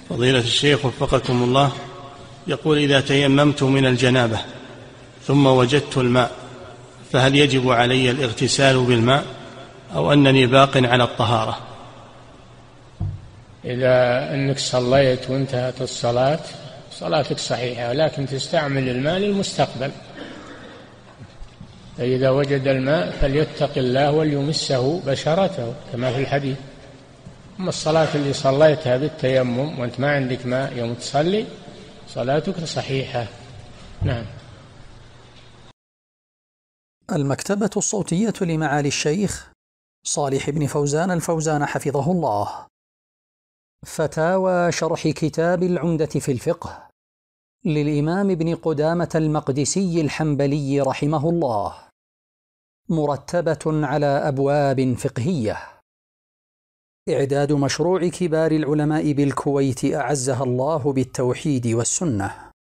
فضيلة الشيخ وفقكم الله، يقول: إذا تيممت من الجنابة ثم وجدت الماء فهل يجب علي الاغتسال بالماء أو أنني باق على الطهارة؟ إذا أنك صليت وانتهت الصلاة صلاتك صحيحة، لكن تستعمل الماء للمستقبل. فإذا وجد الماء فليتق الله وليمسه بشرته كما في الحديث. أما الصلاة اللي صليتها بالتيمم وأنت ما عندك ماء يوم تصلي صلاتك صحيحة. نعم. المكتبة الصوتية لمعالي الشيخ صالح بن فوزان الفوزان حفظه الله. فتاوى شرح كتاب العمدة في الفقه للإمام ابن قدامة المقدسي الحنبلي رحمه الله، مرتبة على أبواب فقهية. إعداد مشروع كبار العلماء بالكويت أعزها الله بالتوحيد والسنة.